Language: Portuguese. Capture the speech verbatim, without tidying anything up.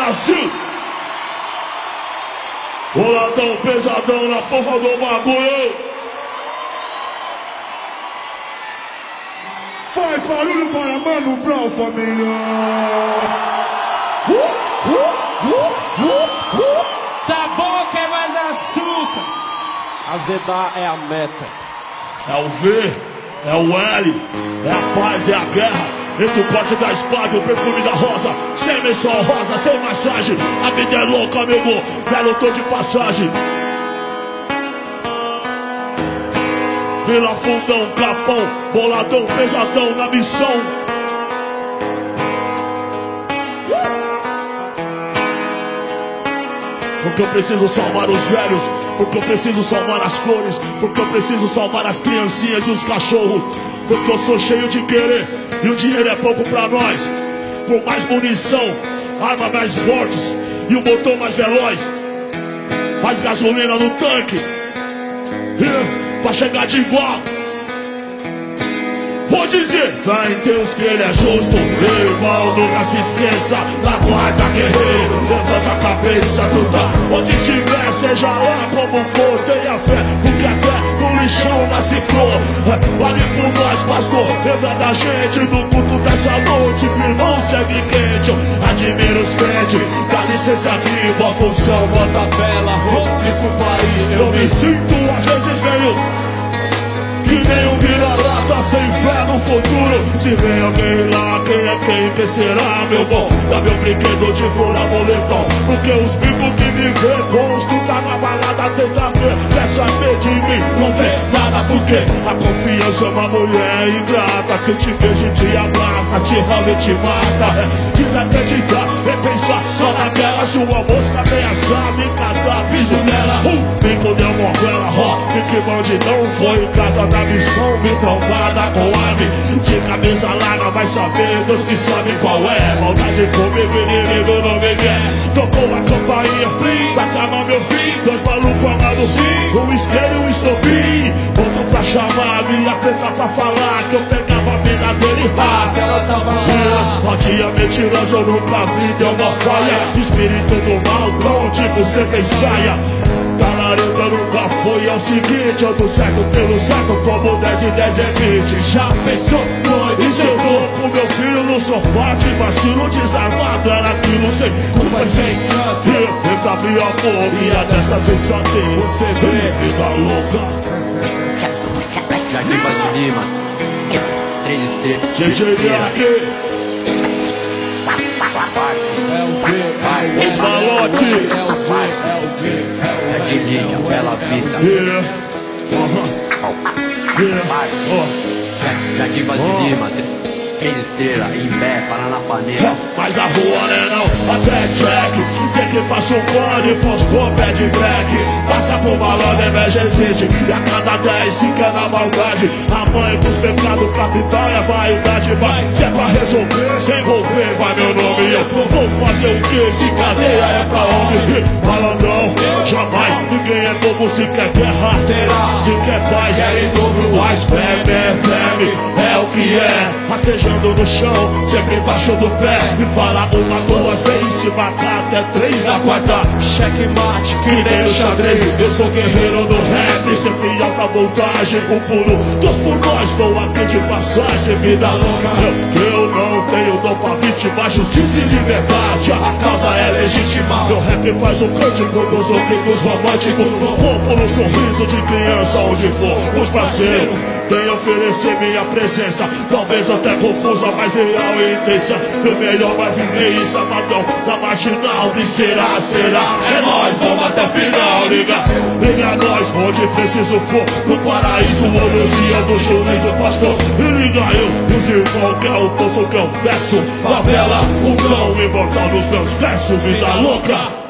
Brasil. Boladão, pesadão na porra do bagulho. Faz barulho para Mano Brown, família. Uh, uh, uh, uh, uh. Tá bom, quer mais açúcar? Azedar é a meta. É o V, é o L, é a paz, é a guerra. Entre o corte da espada e o perfume da rosa. Sem menção rosa, sem massagem. A vida é louca, amigo, belo tô de passagem. Vila Fundão, Capão, boladão, pesadão na missão. Porque eu preciso salvar os velhos, porque eu preciso salvar as flores, porque eu preciso salvar as criancinhas e os cachorros. Porque eu sou cheio de querer e o dinheiro é pouco pra nós. Por mais munição, armas mais fortes e o motor mais veloz, mais gasolina no tanque, yeah, pra chegar de igual. Vou dizer, fé em Deus que ele é justo, meu irmão, nunca se esqueça da guarda, guerreiro, levanta a cabeça, luta onde estiver, seja lá como for, tenha fé, porque até no lixão nasce flor. Vale por nós, pastor, lembra da gente no culto dessa noite, irmão, segue quente, eu admiro os crentes, dá licença aqui, boa função, bota bela, oh, desculpa aí, eu me sinto às vezes meio que nem um vira-lata sem fé no futuro. Se vem alguém lá, quem é quem, quem será, meu bom? Dá meu brinquedo de fora, boletão. Porque os bicos que me vê, rosto tá na balada, tenta ver. Quer saber de mim, não vê nada. Porque a confiança é uma mulher ingrata, que te beija e te abraça, te rala e te mata. É, desacreditar, repensar só naquela. Se uma mosca ameaçar, me catar, piso nela. Um bico deu morrela, ó, fique onde não foi em casa da missão, me trombada com ave. De cabeça larga vai saber, Deus que sabe qual é. Maldade comigo, inimigo não me quer. Tocou a campainha, plim, vai acabar meu fim. Dois malucos amados, sim, um isqueiro e um estopim. Outro pra chamar, minha teta pra falar que eu pegava a mina dele. Ah, se ela tava lá. Podia mentiroso, eu nunca vi, deu uma falha. Espírito do mal, não, tipo, você tem saia. Talareta nunca foi, é o seguinte, eu tô certo pelo certo, como dez e dez é vinte. Já pensou, doido? E se eu tô com meu filho no sofá, de vacilo desarmado, era aquilo sem culpa, sem chance. Entra minha porra dessa sensatez, você vê, vida louca. Jardim Paz de Lima, três estrelas. G G aqui. É o V, é Os malote. o V, é o V, é o Jardim Lídia, Bela Vista. Yeah. Uh-huh. Yeah. Oh. Jardim Paz de Lima, três estrelas, Imbé, Paranapanema. Mas na rua né não, até track. Tem que passa um pano e postou pé de break. Passa por malandro, emergência. E a cada dez fica na maldade. A mãe dos pecados capital é a vaidade. Vai, se é pra resolver, se envolver, vai meu nome. Eu vou fazer o que? Se cadeia é pra homem. Malandrão, jamais. Ninguém é bobo se quer guerra. Terá, se quer paz, quer em dobro. Mas fé, fé, fé, é o que é. Rastejando no chão, sempre embaixo do pé. E fala uma, duas vezes, se matar até três na quarta. Cheque mate, que nem o xadrez. Eu sou guerreiro do rap, sempre em alta voltagem. Com puro, Deus por nós, estou aqui de passagem. Vida louca, eu, eu não tenho dom pra vítima. Justiça e liberdade, a causa é legítima. Meu rap faz o cântico dos ouvidos românticos. Vou por um sorriso de criança onde for. Os parceiros, vem oferecer minha presença. Talvez até confusa, mas real e intensa. Meu melhor vai viver isso, amadão na marginal. E será, será, é nóis, vamos até final. Liga, liga nós, onde preciso for. No paraíso ou no dia do juízo, pastor. E liga eu, os irmãos, que é o ponto que eu peço. Favela, vulcão, imortal nos transversos, vida louca.